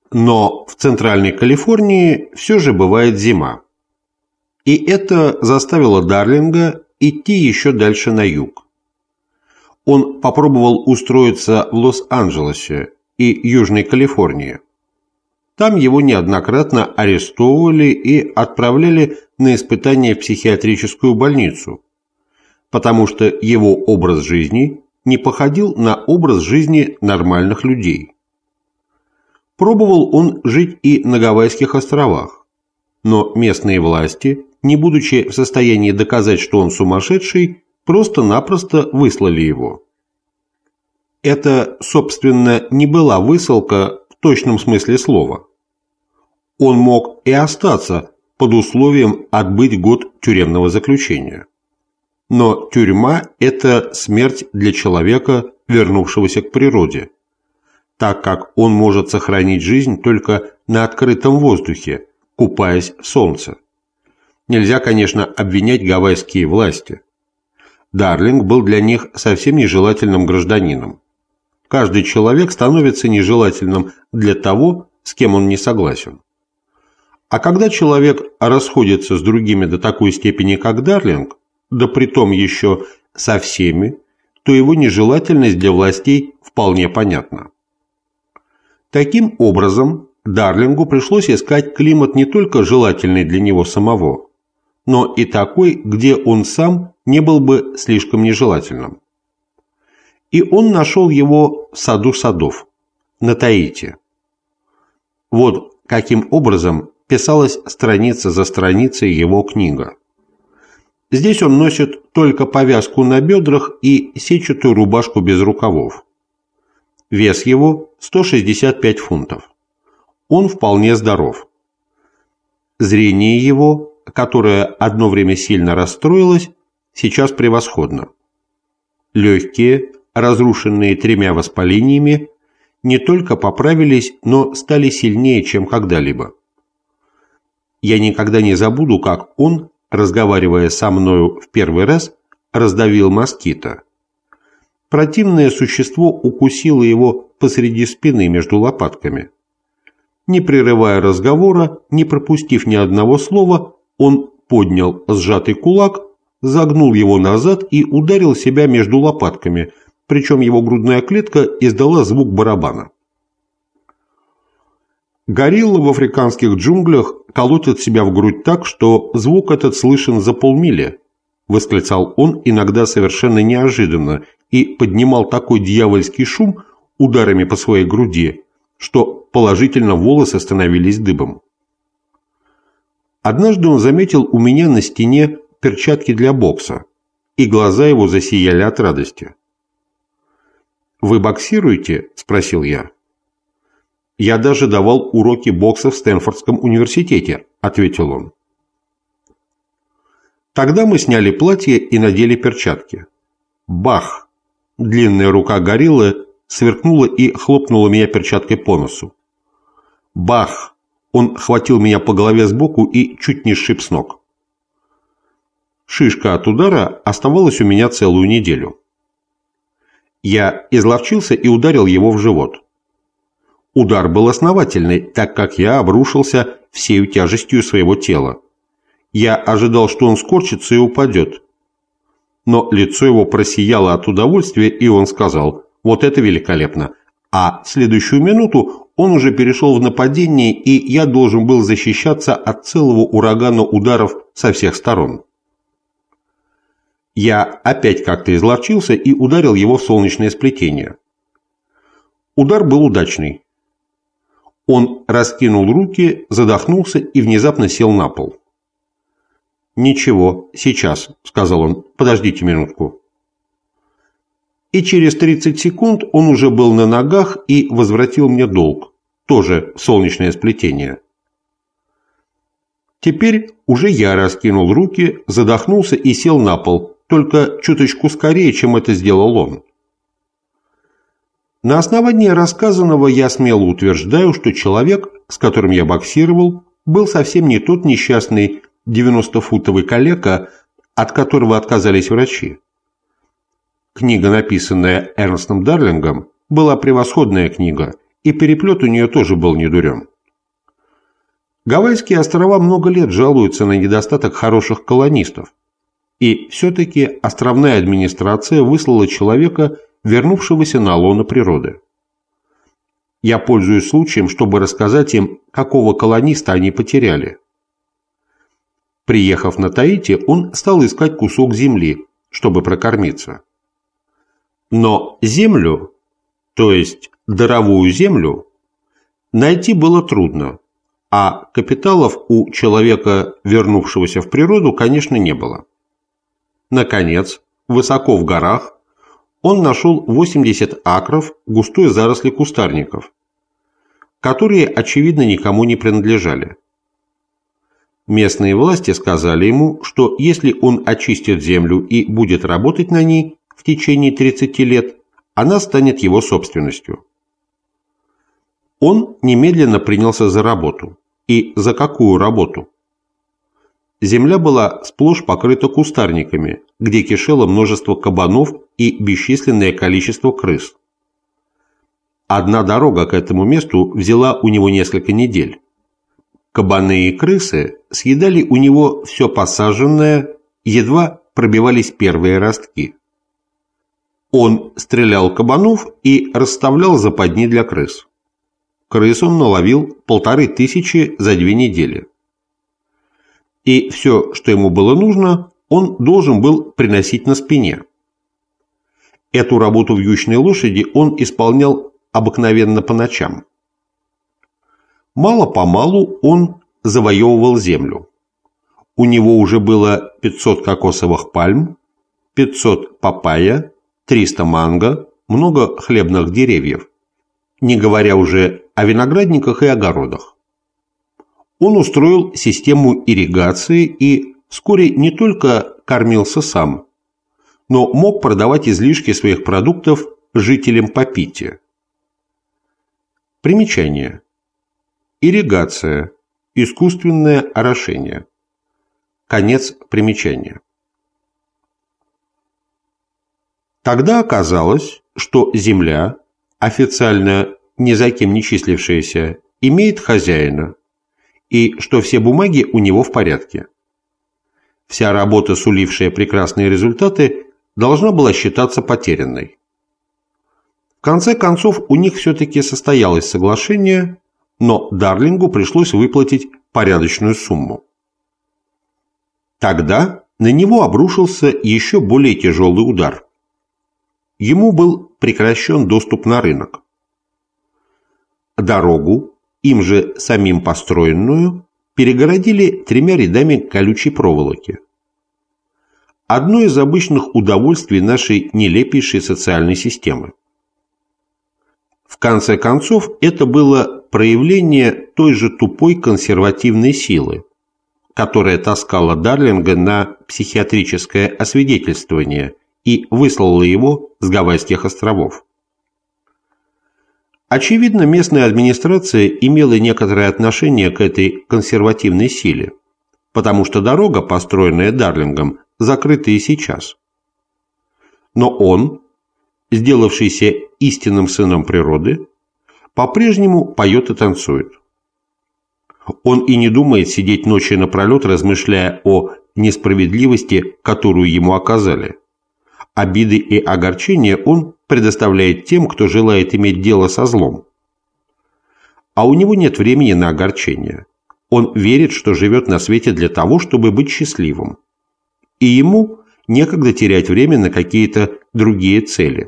Но в Центральной Калифорнии все же бывает зима. И это заставило Дарлинга идти еще дальше на юг. Он попробовал устроиться в Лос-Анджелесе и Южной Калифорнии. Там его неоднократно арестовывали и отправляли на испытание в психиатрическую больницу, потому что его образ жизни не походил на образ жизни нормальных людей. Пробовал он жить и на Гавайских островах, но местные власти, не будучи в состоянии доказать, что он сумасшедший, просто-напросто выслали его. Это, собственно, не была высылка в точном смысле слова. Он мог и остаться под условием отбыть год тюремного заключения. Но тюрьма – это смерть для человека, вернувшегося к природе, так как он может сохранить жизнь только на открытом воздухе, купаясь в солнце. Нельзя, конечно, обвинять гавайские власти. Дарлинг был для них совсем нежелательным гражданином. Каждый человек становится нежелательным для того, с кем он не согласен. А когда человек расходится с другими до такой степени, как Дарлинг, да притом еще со всеми, то его нежелательность для властей вполне понятна. Таким образом, Дарлингу пришлось искать климат не только желательный для него самого, но и такой, где он сам не был бы слишком нежелательным. И он нашел его в саду садов, на Таити. Вот каким образом писалась страница за страницей его книга. Здесь он носит только повязку на бедрах и сетчатую рубашку без рукавов. Вес его 165 фунтов. Он вполне здоров. Зрение его, которое одно время сильно расстроилось, сейчас превосходно. Легкие, разрушенные 3 воспалениями, не только поправились, но стали сильнее, чем когда-либо. Я никогда не забуду, как он, разговаривая со мною в первый раз, раздавил москито. Противное существо укусило его посреди спины между лопатками. Не прерывая разговора, не пропустив ни одного слова, он поднял сжатый кулак, загнул его назад и ударил себя между лопатками, причем его грудная клетка издала звук барабана. Гориллы в африканских джунглях колотят себя в грудь так, что звук этот слышен за полмили, восклицал он иногда совершенно неожиданно и поднимал такой дьявольский шум ударами по своей груди, что положительно волосы становились дыбом. Однажды он заметил у меня на стене перчатки для бокса, и глаза его засияли от радости. «Вы боксируете?» – спросил я. «Я даже давал уроки бокса в Стэнфордском университете», – ответил он. Тогда мы сняли платье и надели перчатки. Бах! Длинная рука гориллы сверкнула и хлопнула меня перчаткой по носу. Бах! Он хватил меня по голове сбоку и чуть не сшиб с ног. Шишка от удара оставалась у меня целую неделю. Я изловчился и ударил его в живот. Удар был основательный, так как я обрушился всею тяжестью своего тела. Я ожидал, что он скорчится и упадет. Но лицо его просияло от удовольствия, и он сказал: «Вот это великолепно!» А в следующую минуту он уже перешел в нападение, и я должен был защищаться от целого урагана ударов со всех сторон. Я опять как-то изловчился и ударил его в солнечное сплетение. Удар был удачный. Он раскинул руки, задохнулся и внезапно сел на пол. «Ничего, сейчас», — сказал он, — «подождите минутку». И через 30 секунд он уже был на ногах и возвратил мне долг, тоже в солнечное сплетение. Теперь уже я раскинул руки, задохнулся и сел на пол, только чуточку скорее, чем это сделал он. На основании рассказанного я смело утверждаю, что человек, с которым я боксировал, был совсем не тот несчастный 90-футовый калека, от которого отказались врачи. Книга, написанная Эрнстом Дарлингом, была превосходная книга, и переплет у нее тоже был недурен. Гавайские острова много лет жалуются на недостаток хороших колонистов, и все-таки островная администрация выслала человека, вернувшегося на лоно природы. Я пользуюсь случаем, чтобы рассказать им, какого колониста они потеряли. Приехав на Таити, он стал искать кусок земли, чтобы прокормиться. Но землю, то есть даровую землю, найти было трудно, а капиталов у человека, вернувшегося в природу, конечно, не было. Наконец, высоко в горах, он нашел 80 акров густой заросли кустарников, которые, очевидно, никому не принадлежали. Местные власти сказали ему, что если он очистит землю и будет работать на ней в течение 30 лет, она станет его собственностью. Он немедленно принялся за работу. И за какую работу? Земля была сплошь покрыта кустарниками, где кишело множество кабанов и бесчисленное количество крыс. Одна дорога к этому месту взяла у него несколько недель. Кабаны и крысы съедали у него все посаженное, едва пробивались первые ростки. Он стрелял кабанов и расставлял западни для крыс. Крыс он наловил 1500 за 2 недели. И все, что ему было нужно, он должен был приносить на спине. Эту работу вьючной лошади он исполнял обыкновенно по ночам. Мало-помалу он завоевывал землю. У него уже было 500 кокосовых пальм, 500 папайя, 300 манго, много хлебных деревьев, не говоря уже о виноградниках и огородах. Он устроил систему ирригации и вскоре не только кормился сам, но мог продавать излишки своих продуктов жителям Папити. Примечание. Ирригация. Искусственное орошение. Конец примечания. Тогда оказалось, что земля, официально ни за кем не числившаяся, имеет хозяина, и что все бумаги у него в порядке. Вся работа, сулившая прекрасные результаты, должна была считаться потерянной. В конце концов, у них все-таки состоялось соглашение, но Дарлингу пришлось выплатить порядочную сумму. Тогда на него обрушился еще более тяжелый удар. Ему был прекращен доступ на рынок. Дорогу, им же самим построенную, перегородили 3 рядами колючей проволоки. Одно из обычных удовольствий нашей нелепейшей социальной системы. В конце концов, это было проявление той же тупой консервативной силы, которая таскала Дарлинга на психиатрическое освидетельствование и выслала его с Гавайских островов. Очевидно, местная администрация имела некоторое отношение к этой консервативной силе, потому что дорога, построенная Дарлингом, закрыта и сейчас. Но он, сделавшийся истинным сыном природы, по-прежнему поет и танцует. Он и не думает сидеть ночи напролет, размышляя о несправедливости, которую ему оказали. Обиды и огорчения он предоставляет тем, кто желает иметь дело со злом. А у него нет времени на огорчение. Он верит, что живет на свете для того, чтобы быть счастливым. И ему некогда терять время на какие-то другие цели.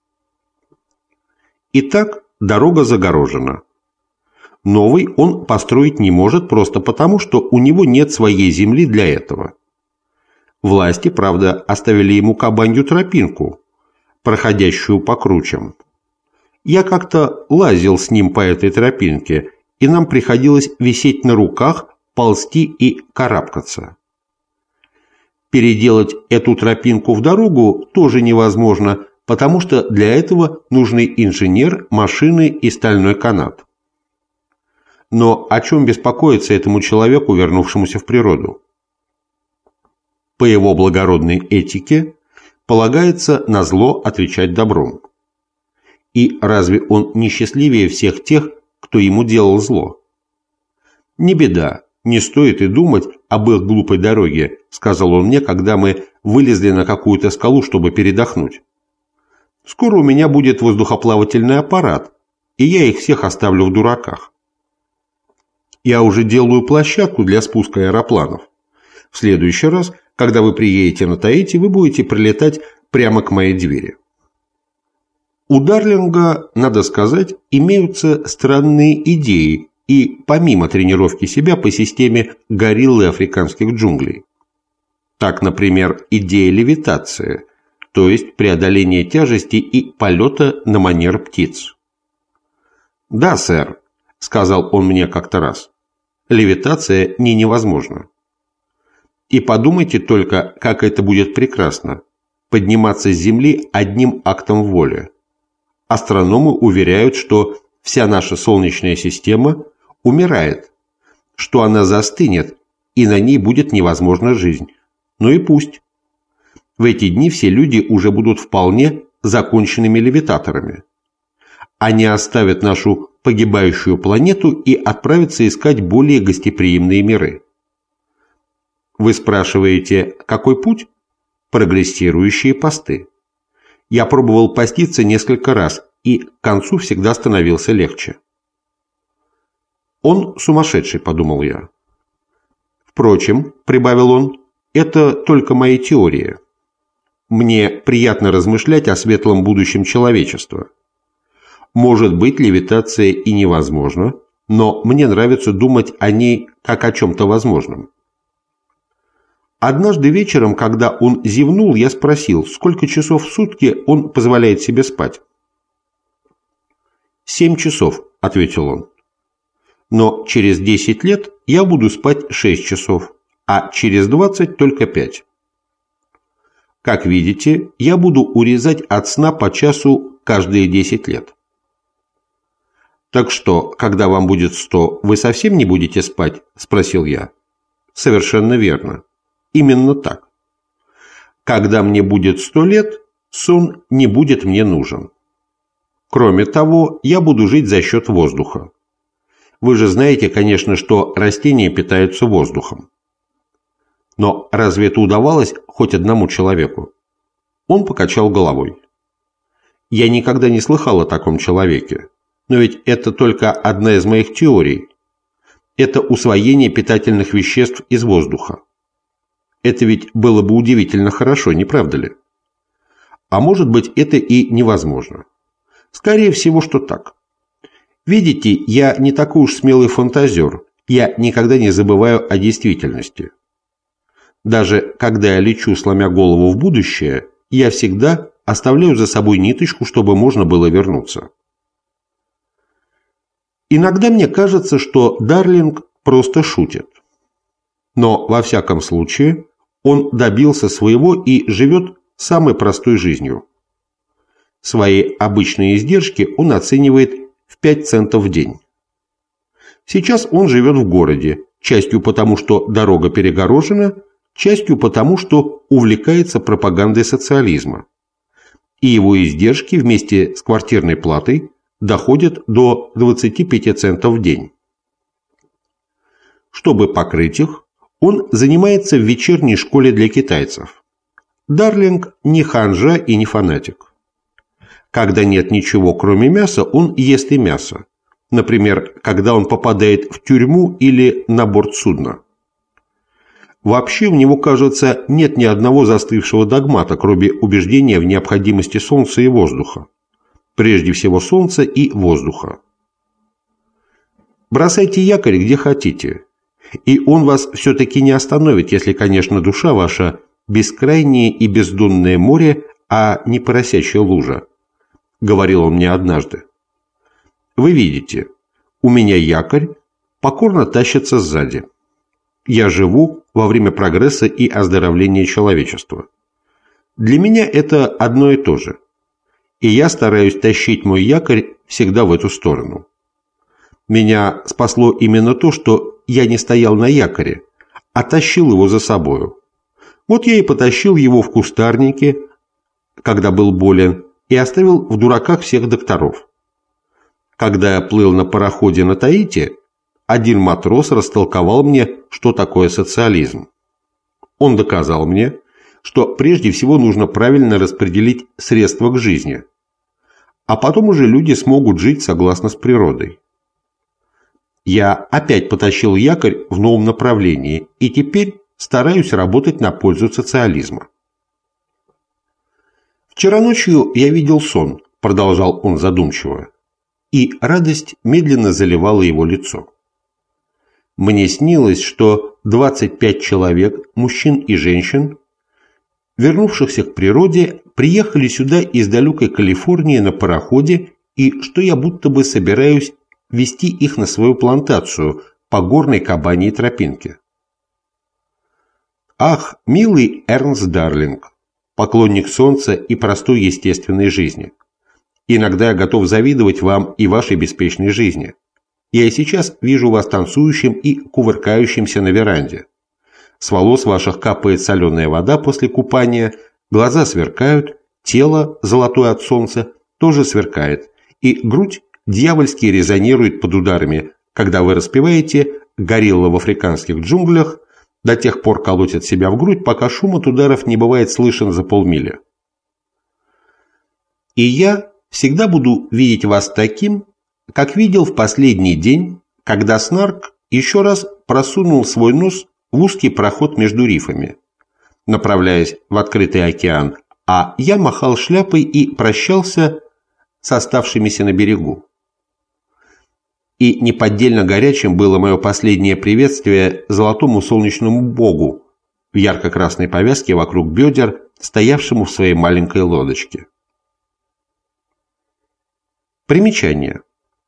Итак, дорога загорожена. Новый он построить не может просто потому, что у него нет своей земли для этого. Власти, правда, оставили ему кабанью тропинку, проходящую по кручам. Я как-то лазил с ним по этой тропинке, и нам приходилось висеть на руках, ползти и карабкаться. Переделать эту тропинку в дорогу тоже невозможно, потому что для этого нужны инженер, машины и стальной канат. Но о чем беспокоиться этому человеку, вернувшемуся в природу? По его благородной этике полагается на зло отвечать добром. И разве он не счастливее всех тех, кто ему делал зло? «Не беда, не стоит и думать об их глупой дороге», сказал он мне, когда мы вылезли на какую-то скалу, чтобы передохнуть. «Скоро у меня будет воздухоплавательный аппарат, и я их всех оставлю в дураках. Я уже делаю площадку для спуска аэропланов. В следующий раз, когда вы приедете на Таити, вы будете прилетать прямо к моей двери». У Дарлинга, надо сказать, имеются странные идеи и помимо тренировки себя по системе гориллы африканских джунглей. Так, например, идея левитации, то есть преодоление тяжести и полета на манер птиц. «Да, сэр», — сказал он мне как-то раз, — «левитация не невозможна. И подумайте только, как это будет прекрасно – подниматься с Земли одним актом воли. Астрономы уверяют, что вся наша Солнечная система умирает, что она застынет, и на ней будет невозможна жизнь. Ну и пусть. В эти дни все люди уже будут вполне законченными левитаторами. Они оставят нашу погибающую планету и отправятся искать более гостеприимные миры. Вы спрашиваете, какой путь? Прогрессирующие посты. Я пробовал поститься несколько раз, и к концу всегда становился легче. «Он сумасшедший», — подумал я. «Впрочем», — прибавил он, — «это только мои теории. Мне приятно размышлять о светлом будущем человечества. Может быть, левитация и невозможна, но мне нравится думать о ней как о чем-то возможном». Однажды вечером, когда он зевнул, я спросил, сколько часов в сутки он позволяет себе спать. 7 часов, — ответил он. Но через 10 лет я буду спать 6 часов, а через 20 только 5. Как видите, я буду урезать от сна по часу каждые 10 лет. Так что, когда вам будет 100, вы совсем не будете спать? — спросил я. Совершенно верно. Именно так. Когда мне будет 100 лет, сон не будет мне нужен. Кроме того, я буду жить за счет воздуха. Вы же знаете, конечно, что растения питаются воздухом. Но разве это удавалось хоть одному человеку? Он покачал головой. Я никогда не слыхал о таком человеке. Но ведь это только одна из моих теорий. Это усвоение питательных веществ из воздуха. Это ведь было бы удивительно хорошо, не правда ли? А может быть, это и невозможно. Скорее всего, что так. Видите, я не такой уж смелый фантазер, я никогда не забываю о действительности. Даже когда я лечу, сломя голову в будущее, я всегда оставляю за собой ниточку, чтобы можно было вернуться. Иногда мне кажется, что Дарлинг просто шутит. Но, во всяком случае, он добился своего и живет самой простой жизнью. Свои обычные издержки он оценивает в 5 центов в день. Сейчас он живет в городе, частью потому, что дорога перегорожена, частью потому, что увлекается пропагандой социализма. И его издержки вместе с квартирной платой доходят до 25 центов в день. Чтобы покрыть их, он занимается в вечерней школе для китайцев. Дарлинг не ханжа и не фанатик. Когда нет ничего, кроме мяса, он ест и мясо. Например, когда он попадает в тюрьму или на борт судна. Вообще, у него, кажется, нет ни одного застывшего догмата, кроме убеждения в необходимости солнца и воздуха. Прежде всего солнца и воздуха. Бросайте якорь где хотите. И он вас все-таки не остановит, если, конечно, душа ваша бескрайнее и бездонное море, а не поросячья лужа, — говорил он мне однажды. Вы видите, у меня якорь покорно тащится сзади. Я живу во время прогресса и оздоровления человечества. Для меня это одно и то же. И я стараюсь тащить мой якорь всегда в эту сторону. Меня спасло именно то, что я не стоял на якоре, а тащил его за собою. Вот я и потащил его в кустарнике, когда был болен, и оставил в дураках всех докторов. Когда я плыл на пароходе на Таити, один матрос растолковал мне, что такое социализм. Он доказал мне, что прежде всего нужно правильно распределить средства к жизни, а потом уже люди смогут жить согласно с природой. Я опять потащил якорь в новом направлении и теперь стараюсь работать на пользу социализма. «Вчера ночью я видел сон», – продолжал он задумчиво, и радость медленно заливала его лицо. «Мне снилось, что 25 человек, мужчин и женщин, вернувшихся к природе, приехали сюда из далекой Калифорнии на пароходе, и что я будто бы собираюсь вести их на свою плантацию по горной кабаньей тропинке. Ах, милый Эрнст Дарлинг, поклонник солнца и простой естественной жизни. Иногда я готов завидовать вам и вашей беспечной жизни. Я и сейчас вижу вас танцующим и кувыркающимся на веранде. С волос ваших капает соленая вода после купания, глаза сверкают, тело, золотое от солнца, тоже сверкает, и грудь дьявольски резонирует под ударами, когда вы распеваете «Горилла в африканских джунглях», до тех пор колотят себя в грудь, пока шум от ударов не бывает слышен за полмили. И я всегда буду видеть вас таким, как видел в последний день, когда Снарк еще раз просунул свой нос в узкий проход между рифами, направляясь в открытый океан, а я махал шляпой и прощался с оставшимися на берегу. И неподдельно горячим было мое последнее приветствие золотому солнечному богу в ярко-красной повязке вокруг бедер, стоявшему в своей маленькой лодочке. Примечание.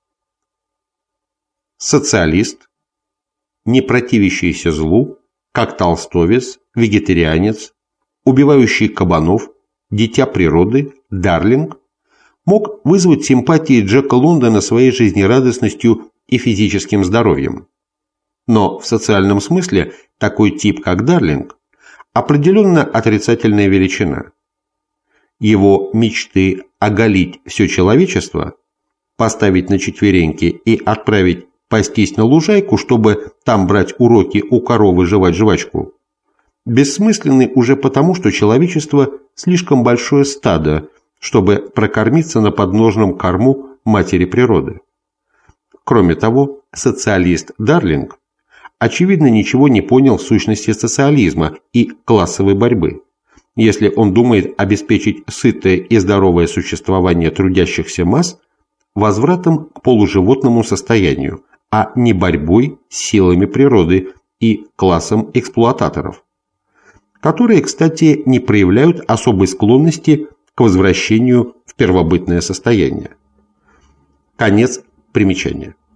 Социалист, не противящийся злу, как толстовец, вегетарианец, убивающий кабанов, дитя природы, Дарлинг, мог вызвать симпатии Джека Лондона своей жизнерадостностью и физическим здоровьем. Но в социальном смысле такой тип, как Дарлинг, определенно отрицательная величина. Его мечты оголить все человечество, поставить на четвереньки и отправить пастись на лужайку, чтобы там брать уроки у коровы жевать жвачку, бессмысленны уже потому, что человечество слишком большое стадо, чтобы прокормиться на подножном корму матери природы. Кроме того, социалист Дарлинг очевидно ничего не понял в сущности социализма и классовой борьбы, если он думает обеспечить сытое и здоровое существование трудящихся масс возвратом к полуживотному состоянию, а не борьбой с силами природы и классом эксплуататоров, которые, кстати, не проявляют особой склонности к возвращению в первобытное состояние. Конец примечания.